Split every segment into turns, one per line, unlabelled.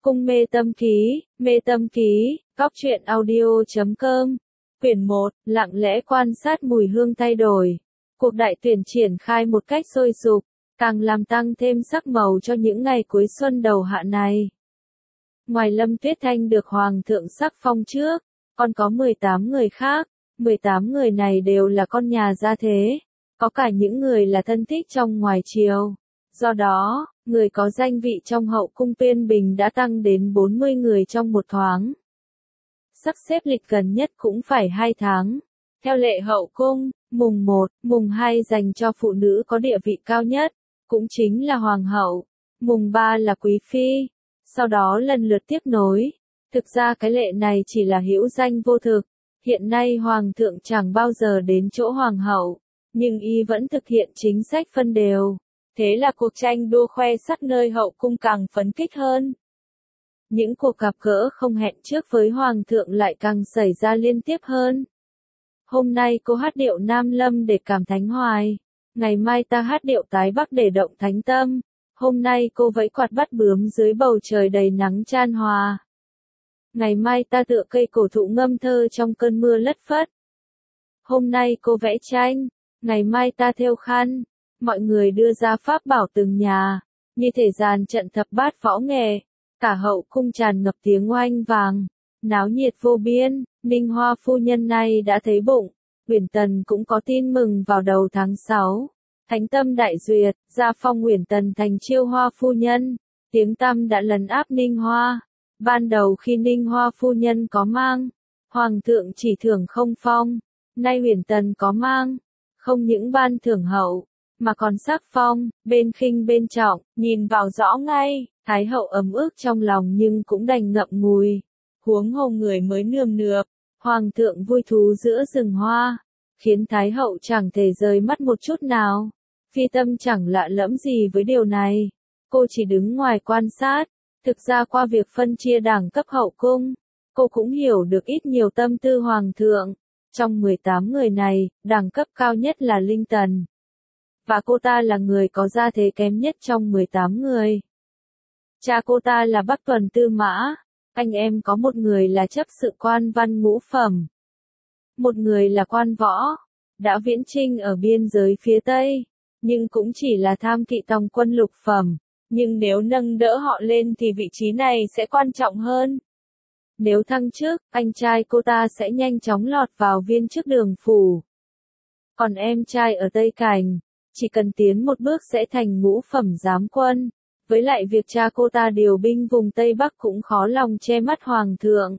Cung mê tâm ký, góc truyện audio.com. Quyển 1, lặng lẽ quan sát mùi hương thay đổi. Cuộc đại tuyển triển khai một cách sôi sục, càng làm tăng thêm sắc màu cho những ngày cuối xuân đầu hạ này. Ngoài Lâm Tuyết Thanh được Hoàng thượng sắc phong trước, còn có 18 người khác, 18 người này đều là con nhà gia thế, có cả những người là thân thích trong ngoài triều. Do đó, người có danh vị trong hậu cung Tuyên Bình đã tăng đến 40 người trong một thoáng. Sắp xếp lịch gần nhất cũng phải 2 tháng. Theo lệ hậu cung, mùng 1, mùng 2 dành cho phụ nữ có địa vị cao nhất, cũng chính là hoàng hậu, mùng 3 là quý phi, sau đó lần lượt tiếp nối. Thực ra cái lệ này chỉ là hữu danh vô thực, hiện nay hoàng thượng chẳng bao giờ đến chỗ hoàng hậu, nhưng y vẫn thực hiện chính sách phân đều. Thế là cuộc tranh đua khoe sắc nơi hậu cung càng phấn khích hơn. Những cuộc gặp gỡ không hẹn trước với hoàng thượng lại càng xảy ra liên tiếp hơn. Hôm nay cô hát điệu Nam Lâm để cảm thánh hoài, ngày mai ta hát điệu Tái Bắc để động thánh tâm, hôm nay cô vẫy quạt bắt bướm dưới bầu trời đầy nắng chan hòa. Ngày mai ta tựa cây cổ thụ ngâm thơ trong cơn mưa lất phất. Hôm nay cô vẽ tranh, ngày mai ta thêu khăn. Mọi người đưa ra pháp bảo từng nhà, như thể dàn trận thập bát võ nghệ, cả hậu cung tràn ngập tiếng oanh vàng, náo nhiệt vô biên. Ninh Hoa phu nhân này đã thấy bụng, Uyển Tần cũng có tin mừng vào đầu tháng 6. Thánh tâm đại duyệt, gia phong Uyển Tần thành Chiêu Hoa phu nhân, tiếng tăm đã lấn áp Ninh Hoa. Ban đầu khi Ninh Hoa phu nhân có mang, hoàng thượng chỉ thưởng không phong, nay Uyển Tần có mang, không những ban thưởng hậu, mà còn sắc phong, bên khinh bên trọng, nhìn vào rõ ngay. Thái hậu ấm ức trong lòng nhưng cũng đành ngậm ngùi. Huống hồ người mới nườm nượp, hoàng thượng vui thú giữa rừng hoa, khiến Thái hậu chẳng thể rời mắt một chút nào. Phi Tâm chẳng lạ lẫm gì với điều này, cô chỉ đứng ngoài quan sát. Thực ra qua việc phân chia đẳng cấp hậu cung, cô cũng hiểu được ít nhiều tâm tư hoàng thượng. Trong 18 người này, đẳng cấp cao nhất là Linh Tần. Và cô ta là người có gia thế kém nhất trong 18 người. Cha cô ta là Bắc Tuần Tư Mã, anh em có một người là chấp sự quan văn ngũ phẩm, một người là quan võ, đã viễn chinh ở biên giới phía Tây, nhưng cũng chỉ là tham kỵ tòng quân lục phẩm, nhưng nếu nâng đỡ họ lên thì vị trí này sẽ quan trọng hơn. Nếu thăng chức, anh trai cô ta sẽ nhanh chóng lọt vào viên chức đường phủ. Còn em trai ở Tây Cảnh, chỉ cần tiến một bước sẽ thành ngũ phẩm giám quân. Với lại việc cha cô ta điều binh vùng Tây Bắc cũng khó lòng che mắt hoàng thượng.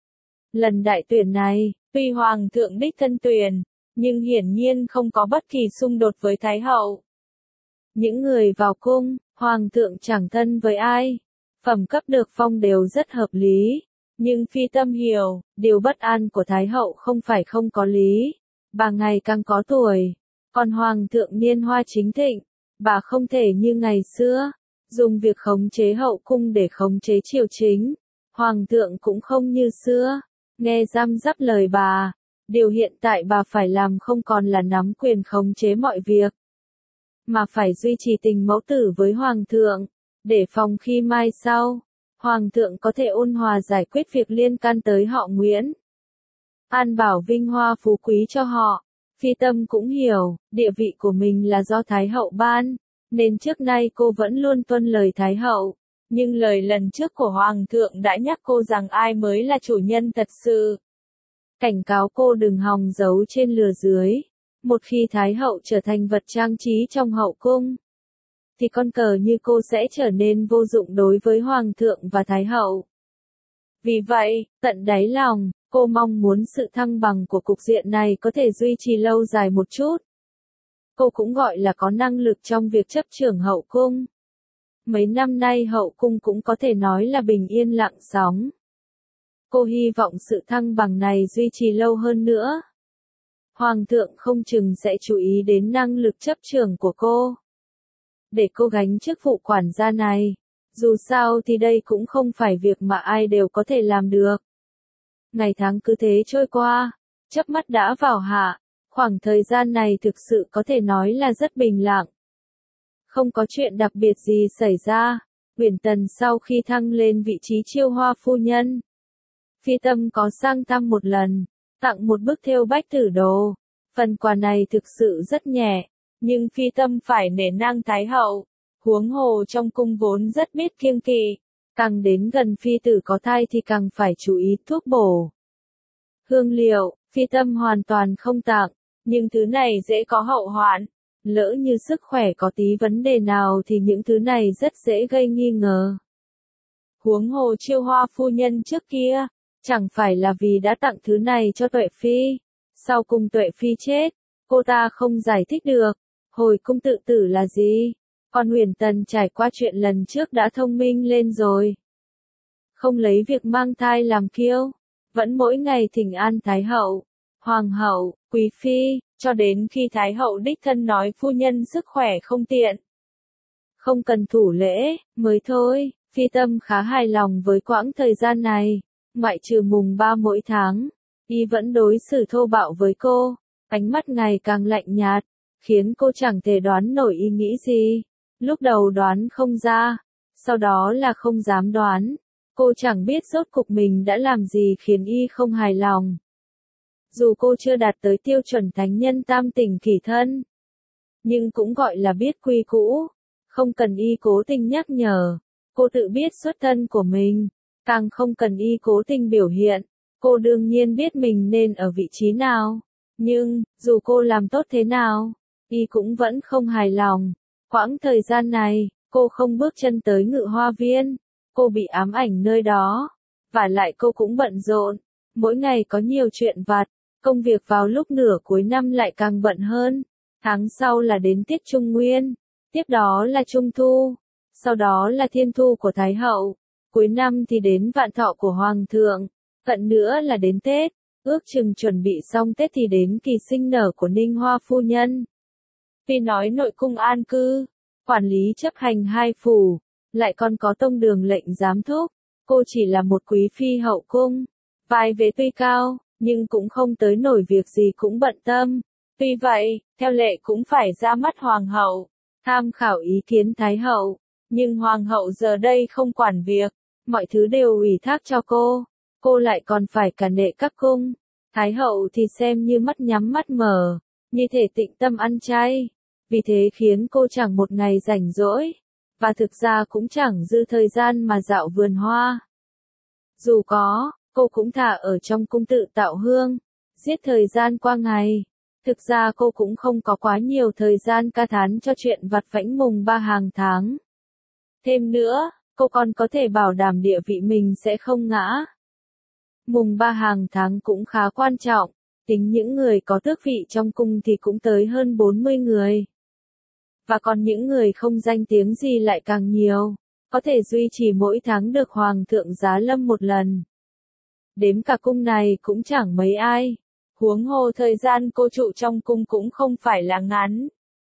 Lần đại tuyển này, tuy hoàng thượng đích thân tuyển, nhưng hiển nhiên không có bất kỳ xung đột với Thái hậu. Những người vào cung, hoàng thượng chẳng thân với ai, phẩm cấp được phong đều rất hợp lý. Nhưng Phi Tâm hiểu, điều bất an của Thái hậu không phải không có lý. Bà ngày càng có tuổi, còn hoàng thượng niên hoa chính thịnh, bà không thể như ngày xưa dùng việc khống chế hậu cung để khống chế triều chính. Hoàng thượng cũng không như xưa, nghe răm rắp lời bà. Điều hiện tại bà phải làm không còn là nắm quyền khống chế mọi việc, mà phải duy trì tình mẫu tử với hoàng thượng, để phòng khi mai sau, hoàng thượng có thể ôn hòa giải quyết việc liên can tới họ Nguyễn. An bảo vinh hoa phú quý cho họ. Phi Tâm cũng hiểu, địa vị của mình là do Thái hậu ban, nên trước nay cô vẫn luôn tuân lời Thái hậu, nhưng lời lần trước của Hoàng thượng đã nhắc cô rằng ai mới là chủ nhân thật sự. Cảnh cáo cô đừng hòng giấu trên lừa dưới. Một khi Thái hậu trở thành vật trang trí trong hậu cung, thì con cờ như cô sẽ trở nên vô dụng đối với Hoàng thượng và Thái hậu. Vì vậy, tận đáy lòng, cô mong muốn sự thăng bằng của cục diện này có thể duy trì lâu dài một chút. Cô cũng gọi là có năng lực trong việc chấp chưởng hậu cung. Mấy năm nay hậu cung cũng có thể nói là bình yên lặng sóng. Cô hy vọng sự thăng bằng này duy trì lâu hơn nữa. Hoàng thượng không chừng sẽ chú ý đến năng lực chấp chưởng của cô, để cô gánh chức vụ quản gia này. Dù sao thì đây cũng không phải việc mà ai đều có thể làm được. Ngày tháng cứ thế trôi qua, chớp mắt đã vào hạ. Khoảng thời gian này thực sự có thể nói là rất bình lặng. Không có chuyện đặc biệt gì xảy ra. Uyển Tần sau khi thăng lên vị trí Chiêu Hoa phu nhân, Phi Tâm có sang thăm một lần, tặng một bức thêu Bách Tử Đồ. Phần quà này thực sự rất nhẹ, nhưng Phi Tâm phải nể nang Thái hậu, huống hồ trong cung vốn rất biết kiêng kỵ, càng đến gần phi tử có thai thì càng phải chú ý thuốc bổ. Hương liệu, Phi Tâm hoàn toàn không tặng, nhưng thứ này dễ có hậu hoạn, lỡ như sức khỏe có tí vấn đề nào thì những thứ này rất dễ gây nghi ngờ. Huống hồ Chiêu Hoa phu nhân trước kia, chẳng phải là vì đã tặng thứ này cho Tuệ Phi, sau cùng Tuệ Phi chết, cô ta không giải thích được, hồi cung tự tử là gì, còn Uyển Tần trải qua chuyện lần trước đã thông minh lên rồi. Không lấy việc mang thai làm kiêu, vẫn mỗi ngày thỉnh an Thái hậu, Hoàng hậu, Quý Phi, cho đến khi Thái hậu đích thân nói phu nhân sức khỏe không tiện, không cần thủ lễ, mới thôi. Phi Tâm khá hài lòng với quãng thời gian này, ngoại trừ mùng 3 mỗi tháng, y vẫn đối xử thô bạo với cô, ánh mắt ngày càng lạnh nhạt, khiến cô chẳng thể đoán nổi y nghĩ gì. Lúc đầu đoán không ra, sau đó là không dám đoán, cô chẳng biết rốt cục mình đã làm gì khiến y không hài lòng. Dù cô chưa đạt tới tiêu chuẩn thánh nhân tam tình kỷ thân, nhưng cũng gọi là biết quy cũ, không cần y cố tình nhắc nhở. Cô tự biết xuất thân của mình, càng không cần y cố tình biểu hiện, cô đương nhiên biết mình nên ở vị trí nào, nhưng, dù cô làm tốt thế nào, y cũng vẫn không hài lòng. Quãng thời gian này, cô không bước chân tới Ngự Hoa Viên, cô bị ám ảnh nơi đó, vả lại cô cũng bận rộn, mỗi ngày có nhiều chuyện vặt, công việc vào lúc nửa cuối năm lại càng bận hơn, tháng sau là đến tiết Trung Nguyên, tiếp đó là Trung Thu. Sau đó là Thiên Thu của Thái hậu, cuối năm thì đến Vạn Thọ của Hoàng thượng, cận nữa là đến Tết, ước chừng chuẩn bị xong Tết thì đến kỳ sinh nở của Ninh Hoa phu nhân. Vì nói nội cung an cư, quản lý chấp hành hai phủ, lại còn có tông đường lệnh giám thúc, cô chỉ là một quý phi hậu cung, vai vế tuy cao, nhưng cũng không tới nổi việc gì cũng bận tâm. Tuy vậy, theo lệ cũng phải ra mắt Hoàng hậu, tham khảo ý kiến Thái hậu. Nhưng Hoàng hậu giờ đây không quản việc, mọi thứ đều ủy thác cho cô lại còn phải cả nệ các cung. Thái hậu thì xem như mắt nhắm mắt mở, như thể tịnh tâm ăn chay, vì thế khiến cô chẳng một ngày rảnh rỗi, và thực ra cũng chẳng dư thời gian mà dạo vườn hoa. Dù có, cô cũng thà ở trong cung tự tạo hương, giết thời gian qua ngày. Thực ra cô cũng không có quá nhiều thời gian ca thán cho chuyện vặt vãnh mùng 3 hàng tháng. Thêm nữa, cô còn có thể bảo đảm địa vị mình sẽ không ngã. Mùng 3 hàng tháng cũng khá quan trọng, tính những người có tước vị trong cung thì cũng tới hơn 40 người. Và còn những người không danh tiếng gì lại càng nhiều, có thể duy trì mỗi tháng được Hoàng thượng giá lâm một lần. Đếm cả cung này cũng chẳng mấy ai, huống hồ thời gian cô trụ trong cung cũng không phải là ngắn.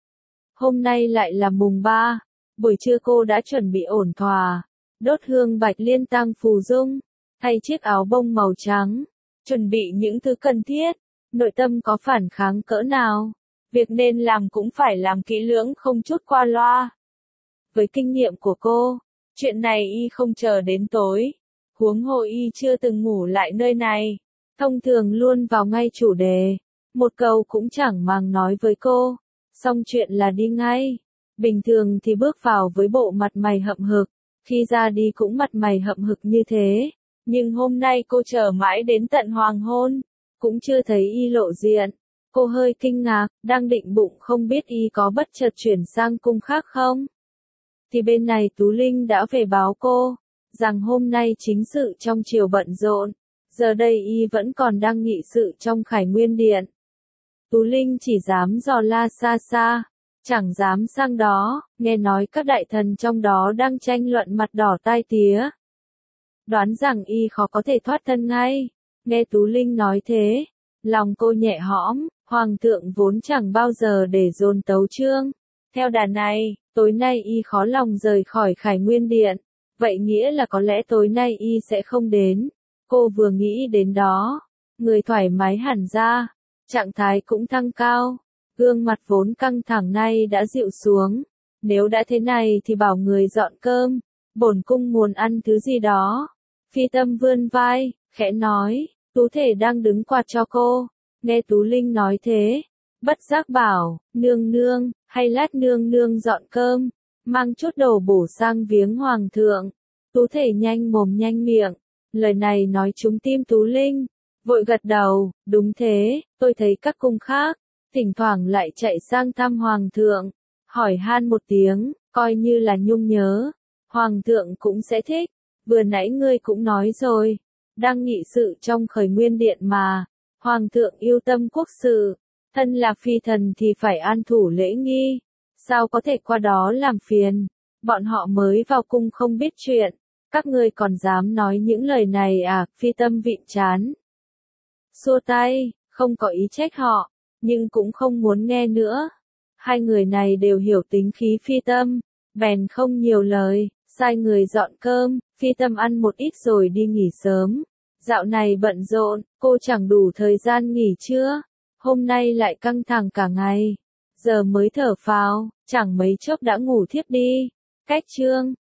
Hôm nay lại là mùng 3. Buổi trưa cô đã chuẩn bị ổn thỏa, đốt hương bạch liên tang phù dung, thay chiếc áo bông màu trắng, chuẩn bị những thứ cần thiết, nội tâm có phản kháng cỡ nào, việc nên làm cũng phải làm kỹ lưỡng không chút qua loa. Với kinh nghiệm của cô, chuyện này y không chờ đến tối, huống hồ y chưa từng ngủ lại nơi này, thông thường luôn vào ngay chủ đề, một câu cũng chẳng màng nói với cô, xong chuyện là đi ngay. Bình thường thì bước vào với bộ mặt mày hậm hực, khi ra đi cũng mặt mày hậm hực như thế, nhưng hôm nay cô chờ mãi đến tận hoàng hôn, cũng chưa thấy y lộ diện. Cô hơi kinh ngạc, đang định bụng không biết y có bất chợt chuyển sang cung khác không. Thì bên này Tú Linh đã về báo cô, rằng hôm nay chính sự trong triều bận rộn, giờ đây y vẫn còn đang nghị sự trong Khải Nguyên Điện. Tú Linh chỉ dám dò la xa xa, chẳng dám sang đó, nghe nói các đại thần trong đó đang tranh luận mặt đỏ tai tía. Đoán rằng y khó có thể thoát thân ngay, nghe Tú Linh nói thế, lòng cô nhẹ hõm, Hoàng thượng vốn chẳng bao giờ để dồn tấu chương. Theo đà này, tối nay y khó lòng rời khỏi Khải Nguyên Điện, vậy nghĩa là có lẽ tối nay y sẽ không đến. Cô vừa nghĩ đến đó, người thoải mái hẳn ra, trạng thái cũng thăng cao. Gương mặt vốn căng thẳng nay đã dịu xuống, nếu đã thế này thì bảo người dọn cơm, bổn cung muốn ăn thứ gì đó. Phi Tâm vươn vai, khẽ nói, Tú Thể đang đứng quạt cho cô. Nghe Tú Linh nói thế, bất giác bảo, nương nương, hay lát nương nương dọn cơm, mang chút đồ bổ sang viếng hoàng thượng. Tú Thể nhanh mồm nhanh miệng, lời này nói trúng tim Tú Linh, vội gật đầu, đúng thế, tôi thấy các cung khác, thỉnh thoảng lại chạy sang thăm hoàng thượng, hỏi han một tiếng, coi như là nhung nhớ, hoàng thượng cũng sẽ thích, vừa nãy ngươi cũng nói rồi, đang nghị sự trong Khởi Nguyên Điện mà, hoàng thượng yêu tâm quốc sự, thân là phi thần thì phải an thủ lễ nghi, sao có thể qua đó làm phiền, bọn họ mới vào cung không biết chuyện, các ngươi còn dám nói những lời này à, Phi Tâm vịn trán. Xua tay, không có ý trách họ, nhưng cũng không muốn nghe nữa. Hai người này đều hiểu tính khí Phi Tâm, bèn không nhiều lời, sai người dọn cơm, Phi Tâm ăn một ít rồi đi nghỉ sớm. Dạo này bận rộn, cô chẳng đủ thời gian nghỉ chưa? Hôm nay lại căng thẳng cả ngày. Giờ mới thở phào, chẳng mấy chốc đã ngủ thiếp đi. Cách chương